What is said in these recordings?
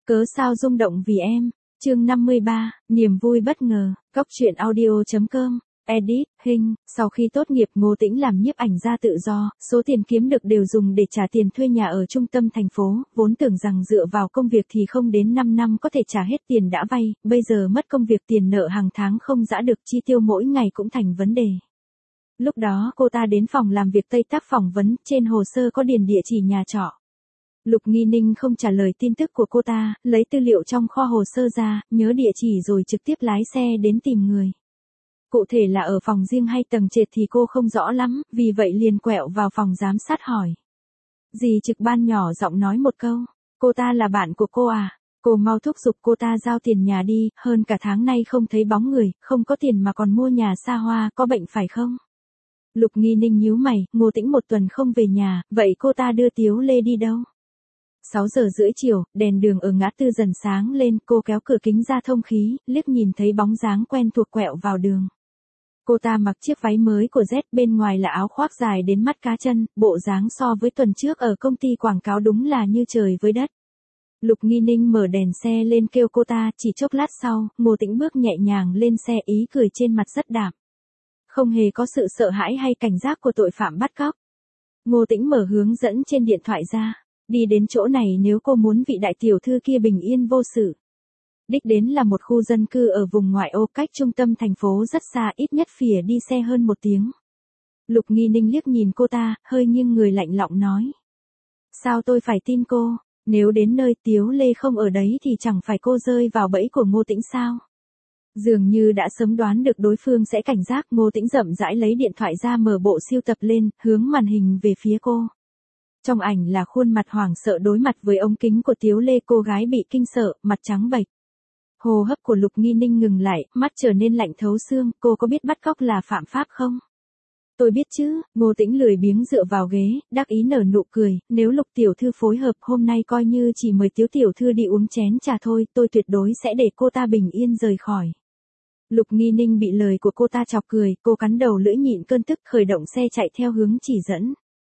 Cớ sao rung động vì em. Chương 53, niềm vui bất ngờ. Cóc truyện audio.com. Edit, Hình. Sau khi tốt nghiệp Ngô Tĩnh làm nhiếp ảnh gia tự do, số tiền kiếm được đều dùng để trả tiền thuê nhà ở trung tâm thành phố, vốn tưởng rằng dựa vào công việc thì không đến 5 năm có thể trả hết tiền đã vay, bây giờ mất công việc tiền nợ hàng tháng không giã được, chi tiêu mỗi ngày cũng thành vấn đề. Lúc đó cô ta đến phòng làm việc Tây Tác phỏng vấn, trên hồ sơ có điền địa chỉ nhà trọ. Lục Nghi Ninh không trả lời tin tức của cô ta, lấy tư liệu trong kho hồ sơ ra, nhớ địa chỉ rồi trực tiếp lái xe đến tìm người. Cụ thể là ở phòng riêng hay tầng trệt thì cô không rõ lắm, vì vậy liền quẹo vào phòng giám sát hỏi. Dì trực ban nhỏ giọng nói một câu, cô ta là bạn của cô à? Cô mau thúc giục cô ta giao tiền nhà đi, hơn cả tháng nay không thấy bóng người, không có tiền mà còn mua nhà xa hoa, có bệnh phải không? Lục Nghi Ninh nhíu mày, Ngô Tĩnh một tuần không về nhà, vậy cô ta đưa Tiếu Lê đi đâu? 6 giờ rưỡi chiều, đèn đường ở ngã tư dần sáng lên, cô kéo cửa kính ra thông khí, liếc nhìn thấy bóng dáng quen thuộc quẹo vào đường. Cô ta mặc chiếc váy mới của Z, bên ngoài là áo khoác dài đến mắt cá chân, bộ dáng so với tuần trước ở công ty quảng cáo đúng là như trời với đất. Lục Nghi Ninh mở đèn xe lên kêu cô ta, chỉ chốc lát sau, Ngô Tĩnh bước nhẹ nhàng lên xe, ý cười trên mặt rất đạm. Không hề có sự sợ hãi hay cảnh giác của tội phạm bắt cóc. Ngô Tĩnh mở hướng dẫn trên điện thoại ra. Đi đến chỗ này nếu cô muốn vị đại tiểu thư kia bình yên vô sự. Đích đến là một khu dân cư ở vùng ngoại ô cách trung tâm thành phố rất xa, ít nhất phìa đi xe hơn 1 tiếng. Lục Nghi Ninh liếc nhìn cô ta, hơi nghiêng người lạnh lọng nói. Sao tôi phải tin cô, nếu đến nơi Tiếu Lê không ở đấy thì chẳng phải cô rơi vào bẫy của Ngô Tĩnh sao? Dường như đã sớm đoán được đối phương sẽ cảnh giác, Ngô Tĩnh rậm rãi lấy điện thoại ra mở bộ siêu tập lên, hướng màn hình về phía cô. Trong ảnh là khuôn mặt hoảng sợ đối mặt với ống kính của Tiếu Lê, cô gái bị kinh sợ, mặt trắng bệch. Hô hấp của Lục Nghi Ninh ngừng lại, mắt trở nên lạnh thấu xương, cô có biết bắt cóc là phạm pháp không? Tôi biết chứ, Ngô Tĩnh lười biếng dựa vào ghế, đắc ý nở nụ cười, nếu Lục tiểu thư phối hợp hôm nay coi như chỉ mời Tiếu tiểu thư đi uống chén trà thôi, tôi tuyệt đối sẽ để cô ta bình yên rời khỏi. Lục Nghi Ninh bị lời của cô ta chọc cười, cô cắn đầu lưỡi nhịn cơn tức, khởi động xe chạy theo hướng chỉ dẫn.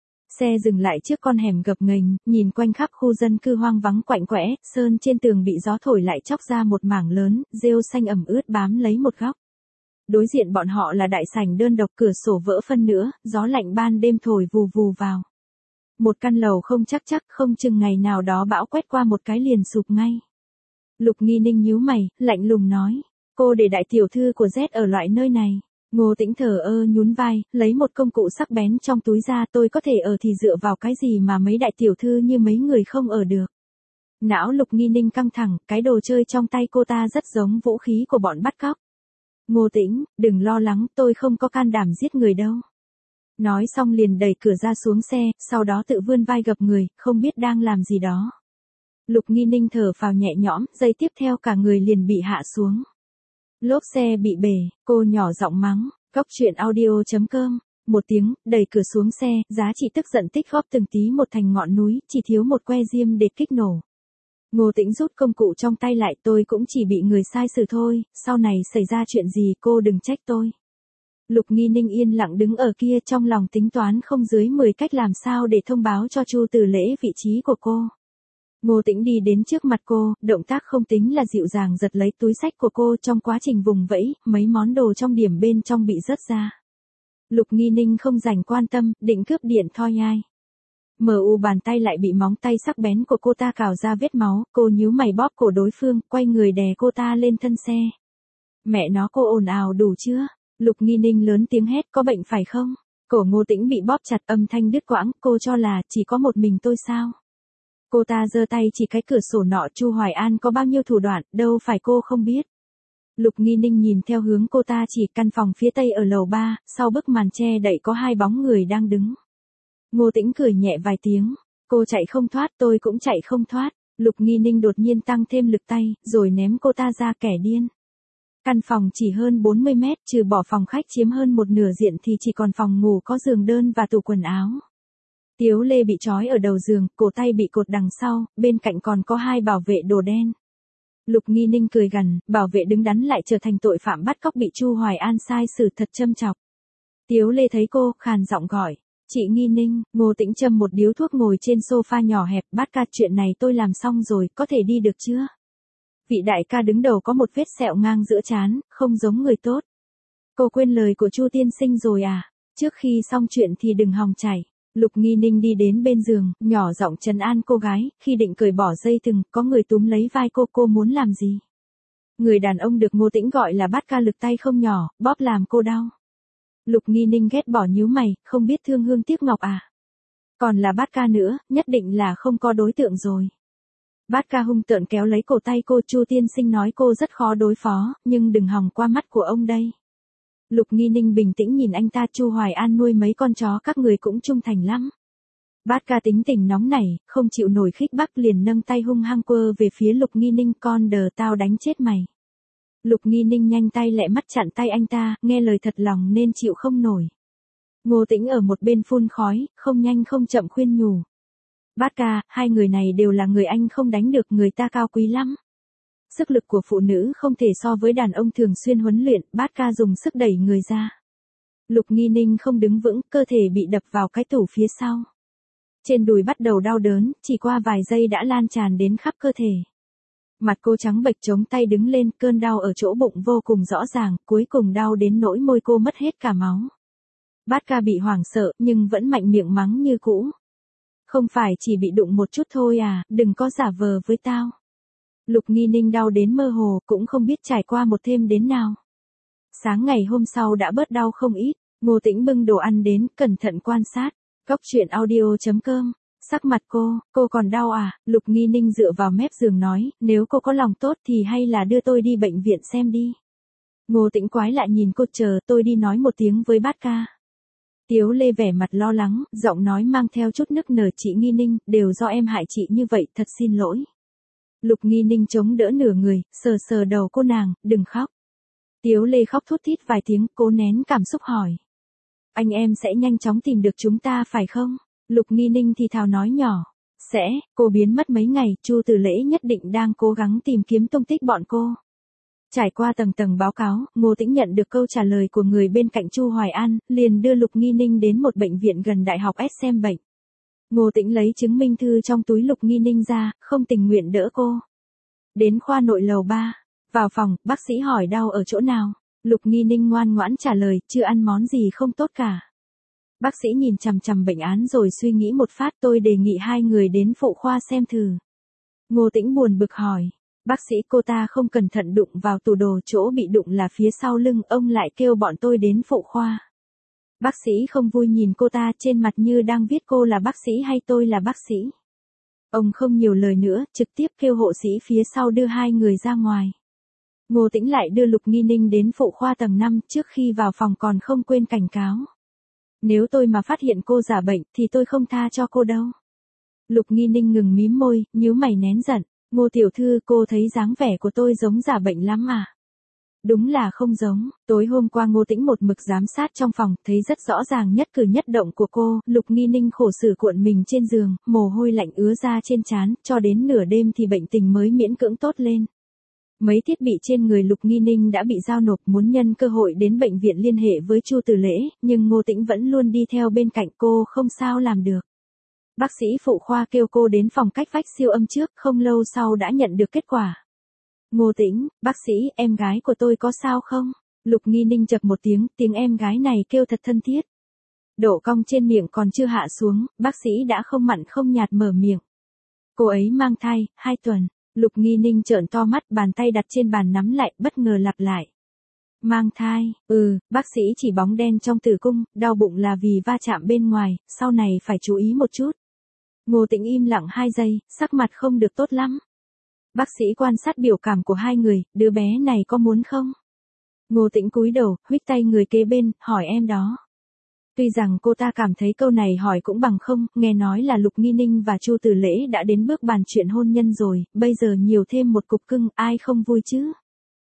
Xe dừng lại trước con hẻm gập ghềnh, nhìn quanh khắp khu dân cư hoang vắng quạnh quẽ, sơn trên tường bị gió thổi lại chóc ra một mảng lớn, rêu xanh ẩm ướt bám lấy một góc. Đối diện bọn họ là đại sảnh đơn độc, cửa sổ vỡ phân nửa, gió lạnh ban đêm thổi vù vù vào. Một căn lầu không chắc, không chừng ngày nào đó bão quét qua một cái liền sụp ngay. Lục Nghi Ninh nhíu mày, lạnh lùng nói, cô để đại tiểu thư của Z ở loại nơi này. Ngô Tĩnh thờ ơ nhún vai, lấy một công cụ sắc bén trong túi ra, tôi có thể ở thì dựa vào cái gì mà mấy đại tiểu thư như mấy người không ở được. Não Lục Nghi Ninh căng thẳng, cái đồ chơi trong tay cô ta rất giống vũ khí của bọn bắt cóc. Ngô Tĩnh, đừng lo lắng, tôi không có can đảm giết người đâu. Nói xong liền đẩy cửa ra xuống xe, sau đó tự vươn vai gập người, không biết đang làm gì đó. Lục Nghi Ninh thở phào nhẹ nhõm, giây tiếp theo cả người liền bị hạ xuống. Lốp xe bị bể, cô nhỏ giọng mắng, cóc truyện audio.com. Một tiếng, đẩy cửa xuống xe, giá trị tức giận tích góp từng tí một thành ngọn núi, chỉ thiếu một que diêm để kích nổ. Ngô Tĩnh rút công cụ trong tay lại, tôi cũng chỉ bị người sai xử thôi, sau này xảy ra chuyện gì cô đừng trách tôi. Lục Nghi Ninh yên lặng đứng ở kia, trong lòng tính toán không dưới 10 cách làm sao để thông báo cho Chu Tử Lễ vị trí của cô. Ngô Tĩnh đi đến trước mặt cô, động tác không tính là dịu dàng giật lấy túi xách của cô, trong quá trình vùng vẫy, mấy món đồ trong điểm bên trong bị rớt ra. Lục Nghi Ninh không dành quan tâm, định cướp điện thoại ai. Bàn tay lại bị móng tay sắc bén của cô ta cào ra vết máu, cô nhíu mày bóp cổ đối phương, quay người đè cô ta lên thân xe. Mẹ nó, cô ồn ào đủ chưa? Lục Nghi Ninh lớn tiếng hét, có bệnh phải không? Cổ Ngô Tĩnh bị bóp chặt, âm thanh đứt quãng, cô cho là chỉ có một mình tôi sao? Cô ta giơ tay chỉ cái cửa sổ nọ, Chu Hoài An có bao nhiêu thủ đoạn, đâu phải cô không biết. Lục Nghi Ninh nhìn theo hướng cô ta chỉ, căn phòng phía tây ở lầu 3, sau bức màn che đậy có 2 bóng người đang đứng. Ngô Tĩnh cười nhẹ vài tiếng, cô chạy không thoát, tôi cũng chạy không thoát. Lục Nghi Ninh đột nhiên tăng thêm lực tay, rồi ném cô ta ra kẻ điên. Căn phòng chỉ hơn 40 mét, trừ bỏ phòng khách chiếm hơn một nửa diện thì chỉ còn phòng ngủ có giường đơn và tủ quần áo. Tiếu Lê bị trói ở đầu giường, cổ tay bị cột đằng sau, bên cạnh còn có 2 bảo vệ đồ đen. Lục Nghi Ninh cười gằn, bảo vệ đứng đắn lại trở thành tội phạm bắt cóc bị Chu Hoài An sai xử thật châm chọc. Tiếu Lê thấy cô, khàn giọng gọi, Chị Nghi Ninh, Ngô Tĩnh châm một điếu thuốc ngồi trên sofa nhỏ hẹp, bát ca chuyện này tôi làm xong rồi, có thể đi được chưa? Vị đại ca đứng đầu có một vết sẹo ngang giữa trán, không giống người tốt. Cô quên lời của Chu tiên sinh rồi à? Trước khi xong chuyện thì đừng hòng chảy. Lục Nghi Ninh đi đến bên giường, nhỏ giọng trấn an cô gái, khi định cởi bỏ dây thừng, có người túm lấy vai cô muốn làm gì? Người đàn ông được Ngô Tĩnh gọi là bát ca lực tay không nhỏ, bóp làm cô đau. Lục Nghi Ninh ghét bỏ nhíu mày, không biết thương hương tiếc ngọc à? Còn là bát ca nữa, nhất định là không có đối tượng rồi. Bát ca hung tợn kéo lấy cổ tay cô, Chu tiên sinh nói cô rất khó đối phó, nhưng đừng hòng qua mắt của ông đây. Lục Nghi Ninh bình tĩnh nhìn anh ta, Chu Hoài An nuôi mấy con chó các người cũng trung thành lắm. Bát ca tính tình nóng nảy, không chịu nổi khích bác liền nâng tay hung hăng quơ về phía Lục Nghi Ninh, con đờ tao đánh chết mày. Lục Nghi Ninh nhanh tay lẹ mắt chặn tay anh ta, nghe lời thật lòng nên chịu không nổi. Ngô Tĩnh ở một bên phun khói, không nhanh không chậm khuyên nhủ. Bát ca, hai người này đều là người anh không đánh được, người ta cao quý lắm. Sức lực của phụ nữ không thể so với đàn ông thường xuyên huấn luyện, bát ca dùng sức đẩy người ra. Lục Nghi Ninh không đứng vững, cơ thể bị đập vào cái tủ phía sau. Trên đùi bắt đầu đau đớn, chỉ qua vài giây đã lan tràn đến khắp cơ thể. Mặt cô trắng bệch chống tay đứng lên, cơn đau ở chỗ bụng vô cùng rõ ràng, cuối cùng đau đến nỗi môi cô mất hết cả máu. Bát ca bị hoảng sợ, nhưng vẫn mạnh miệng mắng như cũ. Không phải chỉ bị đụng một chút thôi à, đừng có giả vờ với tao. Lục Nghi Ninh đau đến mơ hồ, cũng không biết trải qua một thêm đến nào. Sáng ngày hôm sau đã bớt đau không ít, Ngô Tĩnh bưng đồ ăn đến, cẩn thận quan sát. Góc truyện audio.com. Sắc mặt cô còn đau à? Lục Nghi Ninh dựa vào mép giường nói, nếu cô có lòng tốt thì hay là đưa tôi đi bệnh viện xem đi. Ngô Tĩnh quái lại nhìn cô, chờ tôi đi nói một tiếng với bát ca. Tiếu Lê vẻ mặt lo lắng, giọng nói mang theo chút nức nở, chị Nghi Ninh, đều do em hại chị như vậy, thật xin lỗi. Lục Nghi Ninh chống đỡ nửa người, sờ đầu cô nàng, đừng khóc. Tiếu Lê khóc thút thít vài tiếng, cố nén cảm xúc hỏi. Anh em sẽ nhanh chóng tìm được chúng ta phải không? Lục Nghi Ninh thì thào nói nhỏ. Sẽ, cô biến mất mấy ngày, Chu Tử Lễ nhất định đang cố gắng tìm kiếm tung tích bọn cô. Trải qua tầng tầng báo cáo, Ngô Tĩnh nhận được câu trả lời của người bên cạnh Chu Hoài An, liền đưa Lục Nghi Ninh đến một bệnh viện gần Đại học S xem bệnh. Ngô Tĩnh lấy chứng minh thư trong túi Lục Nghi Ninh ra, không tình nguyện đỡ cô. Đến khoa nội lầu 3. Vào phòng, bác sĩ hỏi đau ở chỗ nào. Lục Nghi Ninh ngoan ngoãn trả lời, chưa ăn món gì không tốt cả. Bác sĩ nhìn chằm chằm bệnh án rồi suy nghĩ một phát, tôi đề nghị hai người đến phụ khoa xem thử. Ngô Tĩnh buồn bực hỏi. Bác sĩ, cô ta không cẩn thận đụng vào tủ đồ, chỗ bị đụng là phía sau lưng, ông lại kêu bọn tôi đến phụ khoa. Bác sĩ không vui nhìn cô ta, trên mặt như đang viết cô là bác sĩ hay tôi là bác sĩ. Ông không nhiều lời nữa, trực tiếp kêu hộ sĩ phía sau đưa hai người ra ngoài. Ngô Tĩnh lại đưa Lục Nghi Ninh đến phụ khoa tầng 5, trước khi vào phòng còn không quên cảnh cáo. Nếu tôi mà phát hiện cô giả bệnh thì tôi không tha cho cô đâu. Lục Nghi Ninh ngừng mím môi, nhíu mày nén giận. Ngô tiểu thư, cô thấy dáng vẻ của tôi giống giả bệnh lắm à? Đúng là không giống, tối hôm qua Ngô Tĩnh một mực giám sát trong phòng, thấy rất rõ ràng nhất cử nhất động của cô. Lục Nghi Ninh khổ sở cuộn mình trên giường, mồ hôi lạnh ứa ra trên trán, cho đến nửa đêm thì bệnh tình mới miễn cưỡng tốt lên. Mấy thiết bị trên người Lục Nghi Ninh đã bị giao nộp, muốn nhân cơ hội đến bệnh viện liên hệ với Chu Tử Lễ, nhưng Ngô Tĩnh vẫn luôn đi theo bên cạnh cô, không sao làm được. Bác sĩ phụ khoa kêu cô đến phòng cách vách siêu âm trước, không lâu sau đã nhận được kết quả. Ngô Tĩnh, bác sĩ, em gái của tôi có sao không? Lục Nghi Ninh chập một tiếng, tiếng em gái này kêu thật thân thiết. Độ cong trên miệng còn chưa hạ xuống, bác sĩ đã không mặn không nhạt mở miệng. Cô ấy mang thai, 2 tuần. Lục Nghi Ninh trợn to mắt, bàn tay đặt trên bàn nắm lại, bất ngờ lặp lại. Mang thai, bác sĩ chỉ bóng đen trong tử cung, đau bụng là vì va chạm bên ngoài, sau này phải chú ý một chút. Ngô Tĩnh im lặng 2 giây, sắc mặt không được tốt lắm. Bác sĩ quan sát biểu cảm của hai người, đứa bé này có muốn không? Ngô Tĩnh cúi đầu, huých tay người kế bên, hỏi em đó. Tuy rằng cô ta cảm thấy câu này hỏi cũng bằng không, nghe nói là Lục Nghi Ninh và Chu Tử Lễ đã đến bước bàn chuyện hôn nhân rồi, bây giờ nhiều thêm một cục cưng, ai không vui chứ?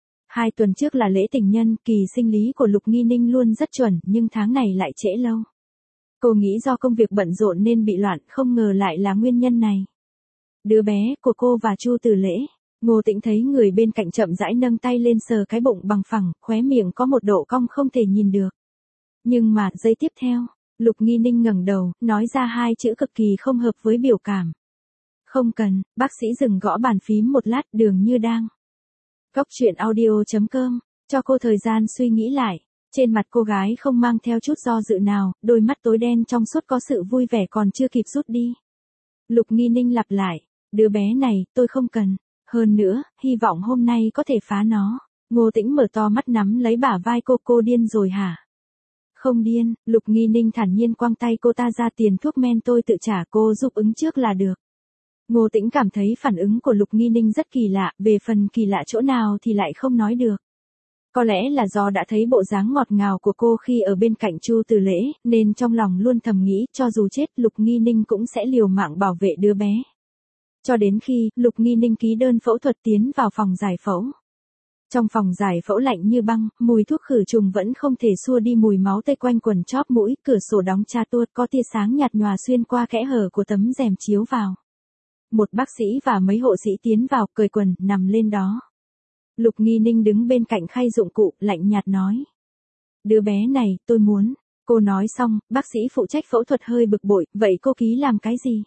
2 tuần trước là lễ tình nhân, kỳ sinh lý của Lục Nghi Ninh luôn rất chuẩn, nhưng tháng này lại trễ lâu. Cô nghĩ do công việc bận rộn nên bị loạn, không ngờ lại là nguyên nhân này. Đứa bé của cô và Chu Tử Lễ. Ngô Tĩnh thấy người bên cạnh chậm rãi nâng tay lên sờ cái bụng bằng phẳng, khóe miệng có một độ cong không thể nhìn được. Nhưng mà, giây tiếp theo, Lục Nghi Ninh ngẩng đầu, nói ra hai chữ cực kỳ không hợp với biểu cảm. Không cần, bác sĩ dừng gõ bàn phím một lát, Đường Như đang. Cốc truyện audio.com, cho cô thời gian suy nghĩ lại. Trên mặt cô gái không mang theo chút do dự nào, đôi mắt tối đen trong suốt có sự vui vẻ còn chưa kịp rút đi. Lục Nghi Ninh lặp lại, đứa bé này, tôi không cần. Hơn nữa, hy vọng hôm nay có thể phá nó. Ngô Tĩnh mở to mắt nắm lấy bả vai cô điên rồi hả? Không điên, Lục Nghi Ninh thản nhiên quăng tay cô ta ra, tiền thuốc men tôi tự trả, cô giúp ứng trước là được. Ngô Tĩnh cảm thấy phản ứng của Lục Nghi Ninh rất kỳ lạ, về phần kỳ lạ chỗ nào thì lại không nói được. Có lẽ là do đã thấy bộ dáng ngọt ngào của cô khi ở bên cạnh Chu Từ Lễ, nên trong lòng luôn thầm nghĩ cho dù chết Lục Nghi Ninh cũng sẽ liều mạng bảo vệ đứa bé. Cho đến khi Lục Nghi Ninh ký đơn phẫu thuật tiến vào phòng giải phẫu. Trong phòng giải phẫu lạnh như băng, mùi thuốc khử trùng vẫn không thể xua đi mùi máu tươi quanh quần chóp mũi, cửa sổ đóng cha tuốt, có tia sáng nhạt nhòa xuyên qua kẽ hở của tấm rèm chiếu vào. Một bác sĩ và mấy hộ sĩ tiến vào, cởi quần, nằm lên đó. Lục Nghi Ninh đứng bên cạnh khay dụng cụ, lạnh nhạt nói. Đứa bé này, tôi muốn. Cô nói xong, bác sĩ phụ trách phẫu thuật hơi bực bội, vậy cô ký làm cái gì?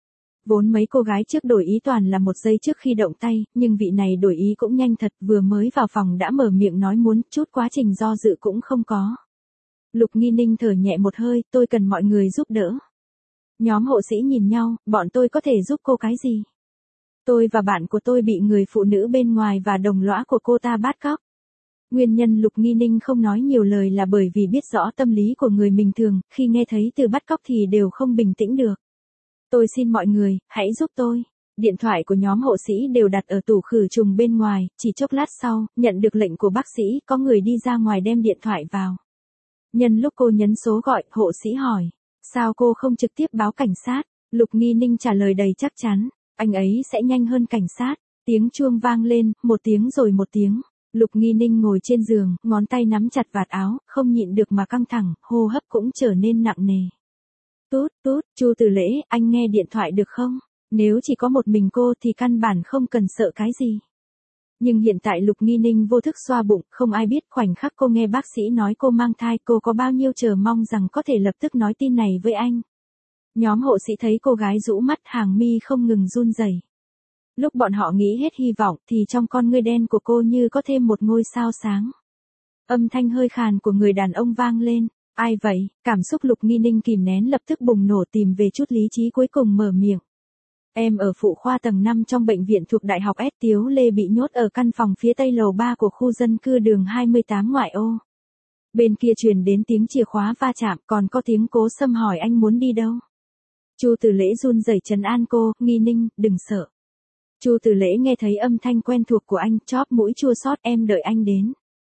Vốn mấy cô gái trước đổi ý toàn là một giây trước khi động tay, nhưng vị này đổi ý cũng nhanh thật, vừa mới vào phòng đã mở miệng nói muốn, chút quá trình do dự cũng không có. Lục Nghi Ninh thở nhẹ một hơi, tôi cần mọi người giúp đỡ. Nhóm hộ sĩ nhìn nhau, bọn tôi có thể giúp cô cái gì? Tôi và bạn của tôi bị người phụ nữ bên ngoài và đồng lõa của cô ta bắt cóc. Nguyên nhân Lục Nghi Ninh không nói nhiều lời là bởi vì biết rõ tâm lý của người bình thường, khi nghe thấy từ bắt cóc thì đều không bình tĩnh được. Tôi xin mọi người, hãy giúp tôi. Điện thoại của nhóm hộ sĩ đều đặt ở tủ khử trùng bên ngoài, chỉ chốc lát sau, nhận được lệnh của bác sĩ, có người đi ra ngoài đem điện thoại vào. Nhân lúc cô nhấn số gọi, hộ sĩ hỏi, sao cô không trực tiếp báo cảnh sát? Lục Nghi Ninh trả lời đầy chắc chắn, anh ấy sẽ nhanh hơn cảnh sát. Tiếng chuông vang lên, một tiếng rồi một tiếng. Lục Nghi Ninh ngồi trên giường, ngón tay nắm chặt vạt áo, không nhịn được mà căng thẳng, hô hấp cũng trở nên nặng nề. Tút tút, Chu Từ Lễ, anh nghe điện thoại được không? Nếu chỉ có một mình cô thì căn bản không cần sợ cái gì. Nhưng hiện tại Lục Nghi Ninh vô thức xoa bụng, không ai biết khoảnh khắc cô nghe bác sĩ nói cô mang thai, cô có bao nhiêu chờ mong rằng có thể lập tức nói tin này với anh. Nhóm hộ sĩ thấy cô gái rũ mắt, hàng mi không ngừng run rẩy. Lúc bọn họ nghĩ hết hy vọng thì trong con ngươi đen của cô như có thêm một ngôi sao sáng. Âm thanh hơi khàn của người đàn ông vang lên. Ai vậy? Cảm xúc Lục Nghi Ninh kìm nén lập tức bùng nổ, tìm về chút lý trí cuối cùng mở miệng. Em ở phụ khoa tầng 5 trong bệnh viện thuộc Đại học S Tiếu Lê bị nhốt ở căn phòng phía tây lầu 3 của khu dân cư đường 28 ngoại ô. Bên kia truyền đến tiếng chìa khóa va chạm, còn có tiếng Cố Sâm hỏi anh muốn đi đâu. Chu Từ Lễ run rẩy trấn an cô, Nghi Ninh, đừng sợ. Chu Từ Lễ nghe thấy âm thanh quen thuộc của anh, chóp mũi chua xót, em đợi anh đến.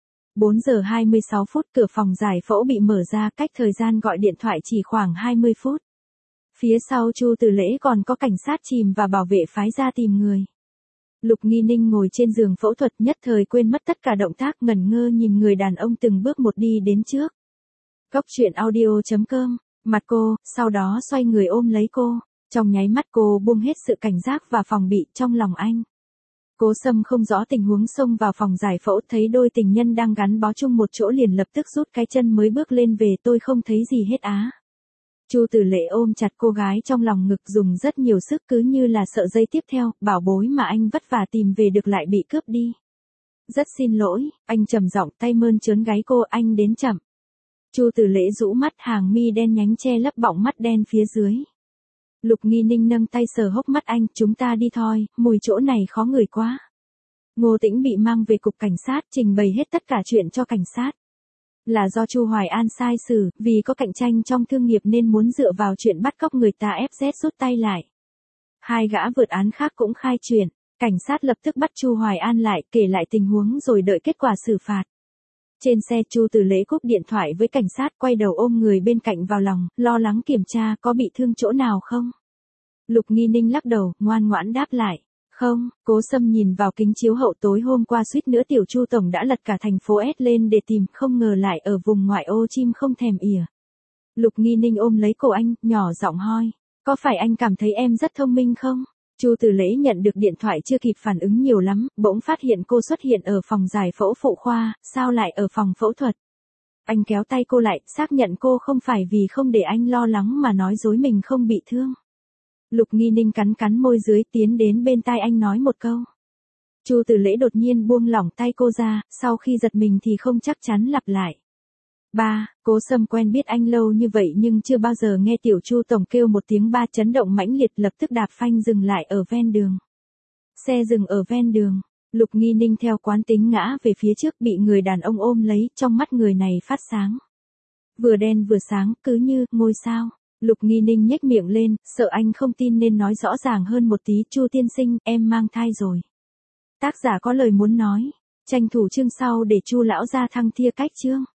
4 giờ 26 phút, cửa phòng giải phẫu bị mở ra, cách thời gian gọi điện thoại chỉ khoảng 20 phút. Phía sau Chu Từ Lễ còn có cảnh sát chìm và bảo vệ phái ra tìm người. Lục Nghi Ninh ngồi trên giường phẫu thuật, nhất thời quên mất tất cả động tác, ngẩn ngơ nhìn người đàn ông từng bước một đi đến trước. Cốc truyện audio.com, mặt cô, sau đó xoay người ôm lấy cô. Trong nháy mắt cô buông hết sự cảnh giác và phòng bị trong lòng anh. Cố Sâm không rõ tình huống xông vào phòng giải phẫu, thấy đôi tình nhân đang gắn bó chung một chỗ liền lập tức rút cái chân mới bước lên về, tôi không thấy gì hết á. Chu Từ Lễ ôm chặt cô gái trong lòng ngực, dùng rất nhiều sức, cứ như là sợ giây tiếp theo, bảo bối mà anh vất vả tìm về được lại bị cướp đi. Rất xin lỗi, anh trầm giọng, tay mơn trớn gáy cô, anh đến chậm. Chu Từ Lễ rũ mắt, hàng mi đen nhánh che lấp bọng mắt đen phía dưới. Lục Nghi Ninh nâng tay sờ hốc mắt anh, chúng ta đi thôi, mùi chỗ này khó ngửi quá. Ngô Tĩnh bị mang về cục cảnh sát, trình bày hết tất cả chuyện cho cảnh sát. Là do Chu Hoài An sai xử, vì có cạnh tranh trong thương nghiệp nên muốn dựa vào chuyện bắt cóc người ta FZ rút tay lại. Hai gã vượt án khác cũng khai chuyện, cảnh sát lập tức bắt Chu Hoài An lại, kể lại tình huống rồi đợi kết quả xử phạt. Trên xe Chu Từ Lễ cúp điện thoại với cảnh sát, quay đầu ôm người bên cạnh vào lòng, lo lắng kiểm tra có bị thương chỗ nào không. Lục Nghi Ninh lắc đầu, ngoan ngoãn đáp lại. Không, Cố Sâm nhìn vào kính chiếu hậu, tối hôm qua suýt nữa tiểu Chu tổng đã lật cả thành phố S lên để tìm, không ngờ lại ở vùng ngoại ô, chim không thèm ỉa. Lục Nghi Ninh ôm lấy cổ anh, nhỏ giọng hoi, có phải anh cảm thấy em rất thông minh không? Chu Từ Lễ nhận được điện thoại chưa kịp phản ứng nhiều lắm, bỗng phát hiện cô xuất hiện ở phòng giải phẫu phụ khoa, sao lại ở phòng phẫu thuật? Anh kéo tay cô lại, xác nhận cô không phải vì không để anh lo lắng mà nói dối mình không bị thương. Lục Nghi Ninh cắn cắn môi dưới, tiến đến bên tai anh nói một câu. Chu Tử Lễ đột nhiên buông lỏng tay cô ra, sau khi giật mình thì không chắc chắn lặp lại. Ba, Cố Sâm quen biết anh lâu như vậy nhưng chưa bao giờ nghe tiểu Chu tổng kêu một tiếng ba, chấn động mãnh liệt, lập tức đạp phanh dừng lại ở ven đường. Xe dừng ở ven đường, Lục Nghi Ninh theo quán tính ngã về phía trước, bị người đàn ông ôm lấy, trong mắt người này phát sáng. Vừa đen vừa sáng, cứ như ngôi sao. Lục Nghi Ninh nhếch miệng lên, sợ anh không tin nên nói rõ ràng hơn một tí. Chu tiên sinh, em mang thai rồi. Tác giả có lời muốn nói, tranh thủ chương sau để Chu lão gia thăng thia cách chương.